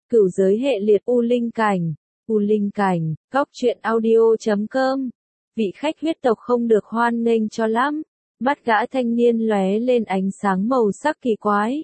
Cửu giới hệ liệt U Linh Cảnh, góc truyện audio.com. Vị khách huyết tộc không được hoan nghênh cho lắm. Mắt gã thanh niên lóe lên ánh sáng màu sắc kỳ quái.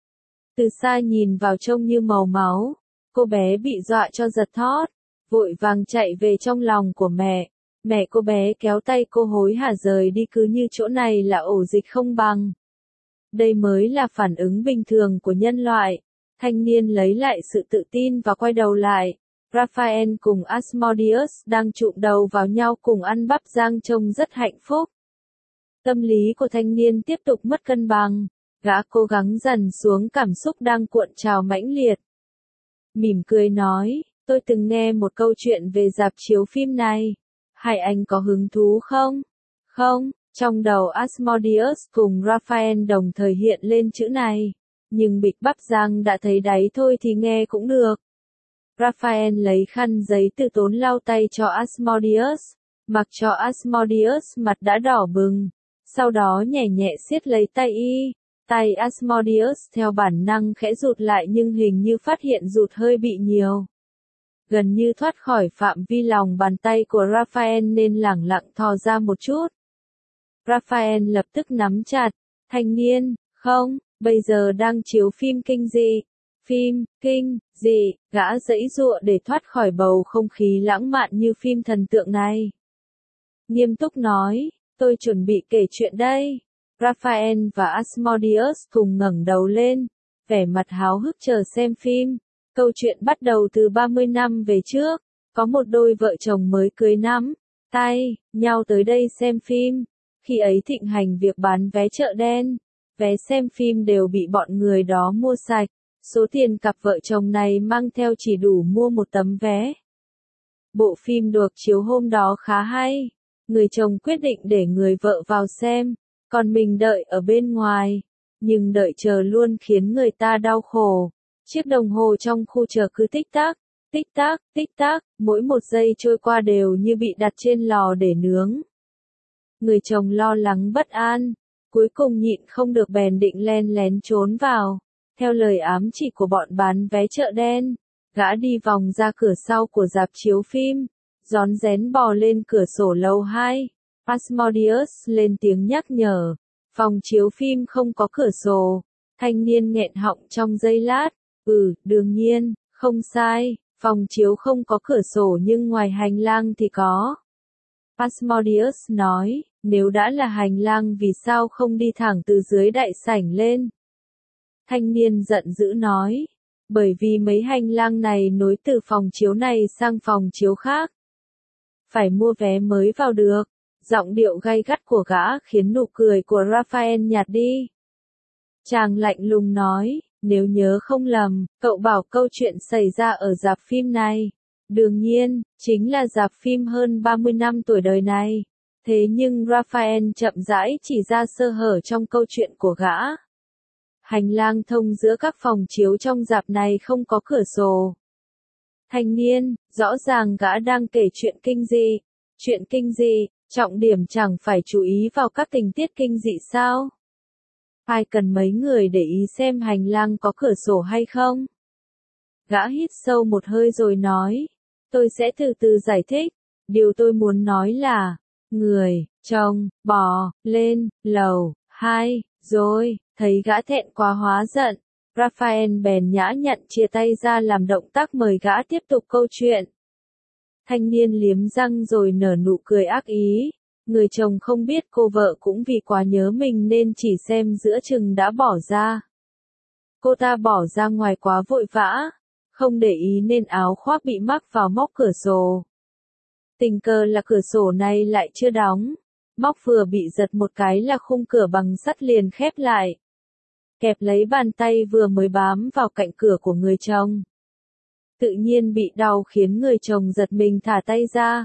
Từ xa nhìn vào trông như màu máu, cô bé bị dọa cho giật thót, vội vàng chạy về trong lòng của mẹ. Mẹ cô bé kéo tay cô hối hả rời đi, cứ như chỗ này là ổ dịch không bằng. Đây mới là phản ứng bình thường của nhân loại. Thanh niên lấy lại sự tự tin và quay đầu lại. Raphael cùng Asmodeus đang chụm đầu vào nhau cùng ăn bắp rang trông rất hạnh phúc. Tâm lý của thanh niên tiếp tục mất cân bằng. Gã cố gắng dằn xuống cảm xúc đang cuộn trào mãnh liệt. Mỉm cười nói, tôi từng nghe một câu chuyện về rạp chiếu phim này. Hai anh có hứng thú không? Không, trong đầu Asmodeus cùng Raphael đồng thời hiện lên chữ này. Nhưng bịch bắp rang đã thấy đáy thôi thì nghe cũng được. Raphael lấy khăn giấy từ tốn lau tay cho Asmodeus, mặc cho Asmodeus mặt đã đỏ bừng. Sau đó nhẹ nhẹ siết lấy tay y. Tay Asmodeus theo bản năng khẽ rụt lại nhưng hình như phát hiện rụt hơi bị nhiều. Gần như thoát khỏi phạm vi lòng bàn tay của Raphael nên lẳng lặng thò ra một chút. Raphael lập tức nắm chặt. Thanh niên, không, bây giờ đang chiếu phim kinh dị. Phim, kinh, dị, gã giãy giụa để thoát khỏi bầu không khí lãng mạn như phim thần tượng này. Nghiêm túc nói, tôi chuẩn bị kể chuyện đây. Raphael và Asmodeus cùng ngẩng đầu lên, vẻ mặt háo hức chờ xem phim. Câu chuyện bắt đầu từ 30 năm về trước, có một đôi vợ chồng mới cưới nắm tay nhau tới đây xem phim. Khi ấy thịnh hành việc bán vé chợ đen, vé xem phim đều bị bọn người đó mua sạch. Số tiền cặp vợ chồng này mang theo chỉ đủ mua một tấm vé. Bộ phim được chiếu hôm đó khá hay. Người chồng quyết định để người vợ vào xem, còn mình đợi ở bên ngoài. Nhưng đợi chờ luôn khiến người ta đau khổ. Chiếc đồng hồ trong khu chờ cứ tích tắc, mỗi một giây trôi qua đều như bị đặt trên lò để nướng. Người chồng lo lắng bất an, cuối cùng nhịn không được bèn định len lén trốn vào. Theo lời ám chỉ của bọn bán vé chợ đen, gã đi vòng ra cửa sau của rạp chiếu phim, rón rén bò lên cửa sổ lầu 2. Asmodeus lên tiếng nhắc nhở, phòng chiếu phim không có cửa sổ. Thanh niên nghẹn họng trong giây lát, đương nhiên, không sai, phòng chiếu không có cửa sổ nhưng ngoài hành lang thì có. Asmodeus nói, nếu đã là hành lang vì sao không đi thẳng từ dưới đại sảnh lên? Thanh niên giận dữ nói, bởi vì mấy hành lang này nối từ phòng chiếu này sang phòng chiếu khác. Phải mua vé mới vào được. Giọng điệu gay gắt của gã khiến nụ cười của Raphael nhạt đi. Chàng lạnh lùng nói, nếu nhớ không lầm, cậu bảo câu chuyện xảy ra ở rạp phim này. Đương nhiên, chính là rạp phim hơn 30 năm tuổi đời này. Thế nhưng Raphael chậm rãi chỉ ra sơ hở trong câu chuyện của gã. Hành lang thông giữa các phòng chiếu trong rạp này không có cửa sổ. Thanh niên, rõ ràng gã đang kể chuyện kinh dị. Chuyện kinh dị, trọng điểm chẳng phải chú ý vào các tình tiết kinh dị sao? Ai cần mấy người để ý xem hành lang có cửa sổ hay không? Gã hít sâu một hơi rồi nói, tôi sẽ từ từ giải thích. Điều tôi muốn nói là, người, chồng, bò, lên, lầu 2, rồi, thấy gã thẹn quá hóa giận. Raphael bèn nhã nhặn chia tay ra làm động tác mời gã tiếp tục câu chuyện. Thanh niên liếm răng rồi nở nụ cười ác ý. Người chồng không biết cô vợ cũng vì quá nhớ mình nên chỉ xem giữa chừng đã bỏ ra. Cô ta bỏ ra ngoài quá vội vã, không để ý nên áo khoác bị mắc vào móc cửa sổ. Tình cờ là cửa sổ này lại chưa đóng. Móc vừa bị giật một cái là khung cửa bằng sắt liền khép lại. Kẹp lấy bàn tay vừa mới bám vào cạnh cửa của người chồng. Tự nhiên bị đau khiến người chồng giật mình thả tay ra.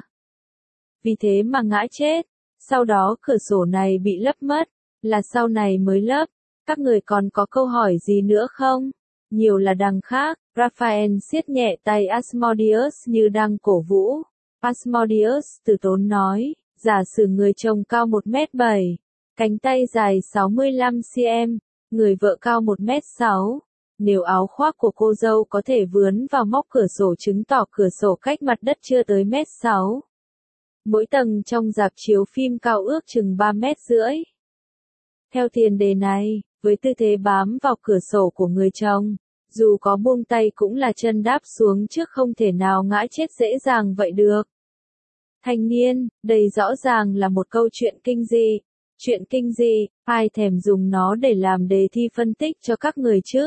Vì thế mà ngã chết. Sau đó cửa sổ này bị lấp mất, là sau này mới lấp. Các người còn có câu hỏi gì nữa không? Nhiều là đằng khác. Raphael siết nhẹ tay Asmodeus như đang cổ vũ. Asmodeus từ tốn nói, giả sử người chồng cao 1m7, cánh tay dài 65 cm, người vợ cao 1m6, Nếu áo khoác của cô dâu có thể vướn vào móc cửa sổ chứng tỏ cửa sổ cách mặt đất chưa tới 1,6 mét. Mỗi tầng trong rạp chiếu phim cao ước chừng 3,5 mét. Theo tiền đề này, với tư thế bám vào cửa sổ của người chồng, dù có buông tay cũng là chân đáp xuống trước không thể nào ngã chết dễ dàng vậy được. Thanh niên, đây rõ ràng là một câu chuyện kinh dị. Chuyện kinh dị, ai thèm dùng nó để làm đề thi phân tích cho các người chứ?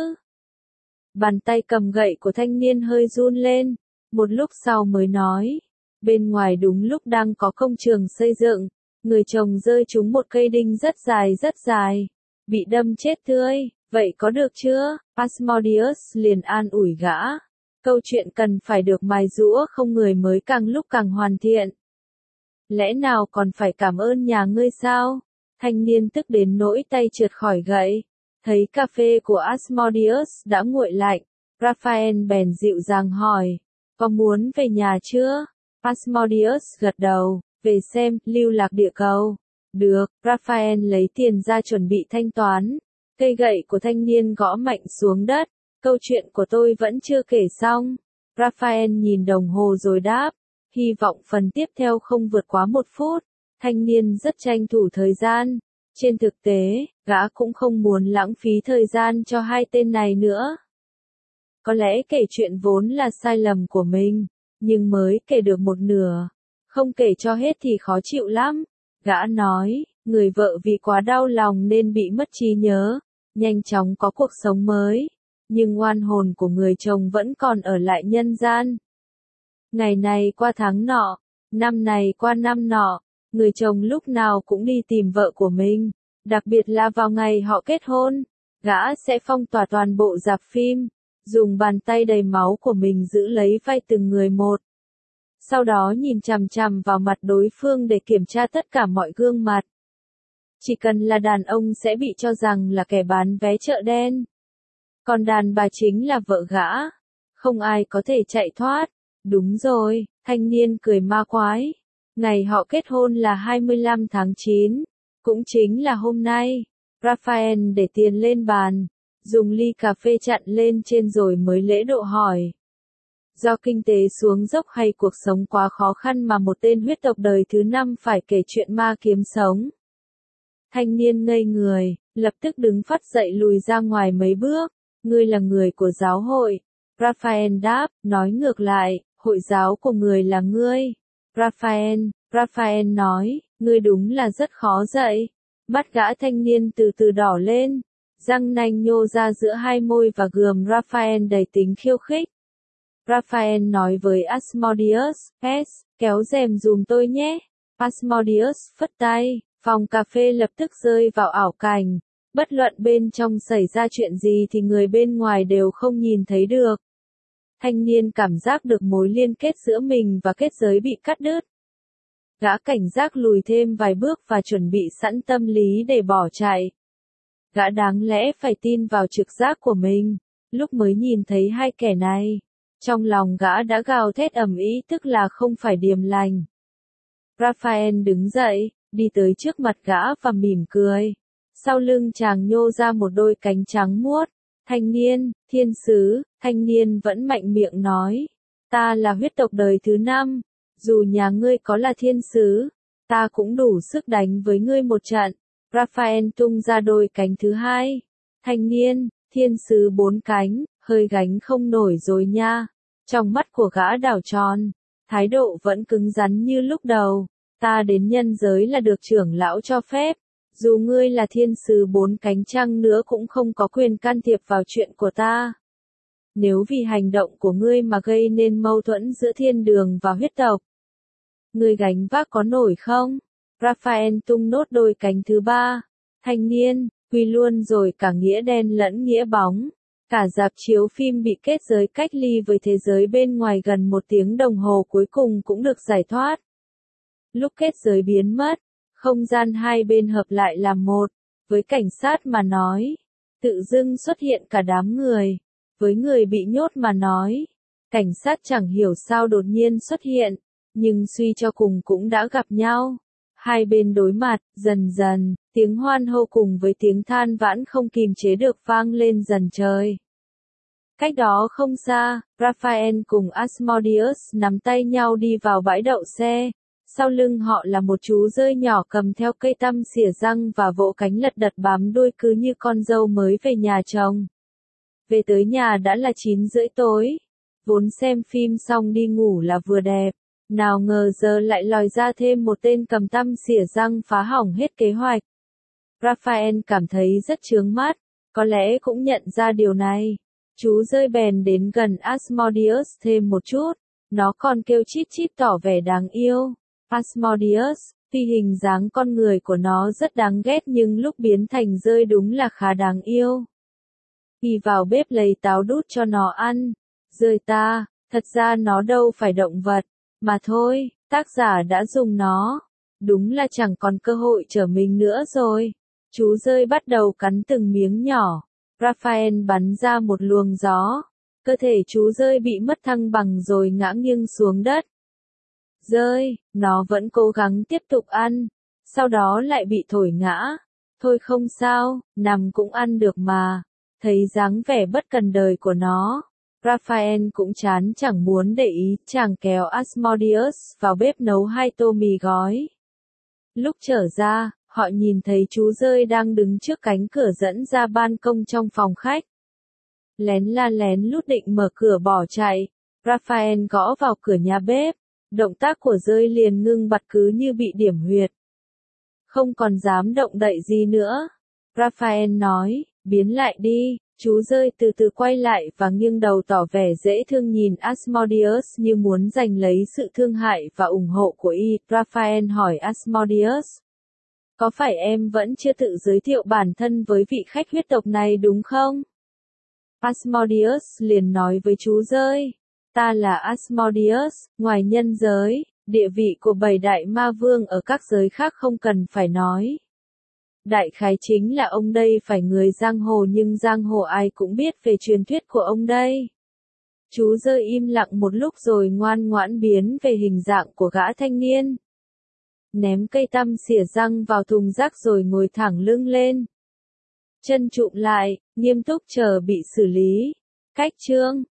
Bàn tay cầm gậy của thanh niên hơi run lên, một lúc sau mới nói. Bên ngoài đúng lúc đang có công trường xây dựng, người chồng rơi trúng một cây đinh rất dài, bị đâm chết tươi, vậy có được chưa? Asmodeus liền an ủi gã. Câu chuyện cần phải được mài giũa không người mới càng lúc càng hoàn thiện. Lẽ nào còn phải cảm ơn nhà ngươi sao? Thanh niên tức đến nỗi tay trượt khỏi gậy. Thấy cà phê của Asmodeus đã nguội lạnh, Raphael bèn dịu dàng hỏi, có muốn về nhà chưa? Asmodeus gật đầu, về xem, lưu lạc địa cầu. Được, Raphael lấy tiền ra chuẩn bị thanh toán. Cây gậy của thanh niên gõ mạnh xuống đất, câu chuyện của tôi vẫn chưa kể xong. Raphael nhìn đồng hồ rồi đáp, hy vọng phần tiếp theo không vượt quá 1 phút. Thanh niên rất tranh thủ thời gian. Trên thực tế, gã cũng không muốn lãng phí thời gian cho hai tên này nữa. Có lẽ kể chuyện vốn là sai lầm của mình, nhưng mới kể được một nửa. Không kể cho hết thì khó chịu lắm. Gã nói, người vợ vì quá đau lòng nên bị mất trí nhớ, nhanh chóng có cuộc sống mới. Nhưng oan hồn của người chồng vẫn còn ở lại nhân gian. Ngày này qua tháng nọ, năm này qua năm nọ, người chồng lúc nào cũng đi tìm vợ của mình, đặc biệt là vào ngày họ kết hôn, gã sẽ phong tỏa toàn bộ rạp phim, dùng bàn tay đầy máu của mình giữ lấy vai từng người một. Sau đó nhìn chằm chằm vào mặt đối phương để kiểm tra tất cả mọi gương mặt. Chỉ cần là đàn ông sẽ bị cho rằng là kẻ bán vé chợ đen. Còn đàn bà chính là vợ gã. Không ai có thể chạy thoát. Đúng rồi, thanh niên cười ma quái. Ngày họ kết hôn là 25 tháng 9, cũng chính là hôm nay. Raphael để tiền lên bàn, dùng ly cà phê chặn lên trên rồi mới lễ độ hỏi. Do kinh tế xuống dốc hay cuộc sống quá khó khăn mà một tên huyết tộc đời thứ 5 phải kể chuyện ma kiếm sống? Thanh niên ngây người, lập tức đứng phắt dậy lùi ra ngoài mấy bước. Ngươi là người của giáo hội. Raphael đáp, nói ngược lại, hội giáo của người là ngươi. Raphael nói, ngươi đúng là rất khó dạy. Mắt gã thanh niên từ từ đỏ lên, răng nanh nhô ra giữa hai môi và gườm Raphael đầy tính khiêu khích. Raphael nói với Asmodeus, kéo rèm dùm tôi nhé. Asmodeus phất tay, phòng cà phê lập tức rơi vào ảo cảnh. Bất luận bên trong xảy ra chuyện gì thì người bên ngoài đều không nhìn thấy được. Thanh niên cảm giác được mối liên kết giữa mình và kết giới bị cắt đứt. Gã cảnh giác lùi thêm vài bước và chuẩn bị sẵn tâm lý để bỏ chạy. Gã đáng lẽ phải tin vào trực giác của mình, lúc mới nhìn thấy hai kẻ này. Trong lòng gã đã gào thét ầm ĩ tức là không phải điềm lành. Raphael đứng dậy, đi tới trước mặt gã và mỉm cười. Sau lưng chàng nhô ra một đôi cánh trắng muốt. Thanh niên, thiên sứ, thanh niên vẫn mạnh miệng nói. Ta là huyết tộc đời thứ 5. Dù nhà ngươi có là thiên sứ, ta cũng đủ sức đánh với ngươi một trận. Raphael tung ra đôi cánh thứ 2. Thanh niên, thiên sứ 4 cánh, hơi gánh không nổi rồi nha. Trong mắt của gã đảo tròn, thái độ vẫn cứng rắn như lúc đầu. Ta đến nhân giới là được trưởng lão cho phép. Dù ngươi là thiên sứ 4 cánh chăng nữa cũng không có quyền can thiệp vào chuyện của ta. Nếu vì hành động của ngươi mà gây nên mâu thuẫn giữa thiên đường và huyết tộc, ngươi gánh vác có nổi không? Raphael tung nốt đôi cánh thứ 3. Thanh niên, quy luôn rồi cả nghĩa đen lẫn nghĩa bóng. Cả rạp chiếu phim bị kết giới cách ly với thế giới bên ngoài gần 1 tiếng đồng hồ cuối cùng cũng được giải thoát. Lúc kết giới biến mất, không gian hai bên hợp lại làm một. Với cảnh sát mà nói, tự dưng xuất hiện cả đám người. Với người bị nhốt mà nói, cảnh sát chẳng hiểu sao đột nhiên xuất hiện, nhưng suy cho cùng cũng đã gặp nhau. Hai bên đối mặt, dần dần, tiếng hoan hô cùng với tiếng than vãn không kìm chế được vang lên dần trời. Cách đó không xa, Raphael cùng Asmodeus nắm tay nhau đi vào bãi đậu xe. Sau lưng họ là một chú dơi nhỏ cầm theo cây tăm xỉa răng và vỗ cánh lật đật bám đuôi cứ như con dâu mới về nhà chồng. Về tới nhà đã là 9 rưỡi tối. Vốn xem phim xong đi ngủ là vừa đẹp. Nào ngờ giờ lại lòi ra thêm một tên cầm tăm xỉa răng phá hỏng hết kế hoạch. Raphael cảm thấy rất chướng mắt, có lẽ cũng nhận ra điều này. Chú dơi bèn đến gần Asmodeus thêm một chút, nó còn kêu chít chít tỏ vẻ đáng yêu. Asmodeus, tuy hình dáng con người của nó rất đáng ghét nhưng lúc biến thành dơi đúng là khá đáng yêu. Đi vào bếp lấy táo đút cho nó ăn. Dơi ta, thật ra nó đâu phải động vật, mà thôi, tác giả đã dùng nó. Đúng là chẳng còn cơ hội trở mình nữa rồi. Chú dơi bắt đầu cắn từng miếng nhỏ. Raphael bắn ra một luồng gió. Cơ thể chú dơi bị mất thăng bằng rồi ngã nghiêng xuống đất. Dơi, nó vẫn cố gắng tiếp tục ăn. Sau đó lại bị thổi ngã. Thôi không sao, nằm cũng ăn được mà. Thấy dáng vẻ bất cần đời của nó. Raphael cũng chán chẳng muốn để ý, chàng kéo Asmodeus vào bếp nấu 2 tô mì gói. Lúc trở ra, họ nhìn thấy chú dơi đang đứng trước cánh cửa dẫn ra ban công trong phòng khách. Lén la lén lút định mở cửa bỏ chạy. Raphael gõ vào cửa nhà bếp. Động tác của dơi liền ngưng bặt cứ như bị điểm huyệt. Không còn dám động đậy gì nữa. Raphael nói, biến lại đi. Chú dơi từ từ quay lại và nghiêng đầu tỏ vẻ dễ thương nhìn Asmodeus như muốn giành lấy sự thương hại và ủng hộ của y. Raphael hỏi Asmodeus. Có phải em vẫn chưa tự giới thiệu bản thân với vị khách huyết tộc này đúng không? Asmodeus liền nói với chú dơi. Ta là Asmodeus, ngoài nhân giới, địa vị của 7 đại ma vương ở các giới khác không cần phải nói. Đại khái chính là ông đây phải người giang hồ nhưng giang hồ ai cũng biết về truyền thuyết của ông đây. Chú dơi im lặng một lúc rồi ngoan ngoãn biến về hình dạng của gã thanh niên. Ném cây tăm xỉa răng vào thùng rác rồi ngồi thẳng lưng lên. Chân trụm lại, nghiêm túc chờ bị xử lý. Cách chương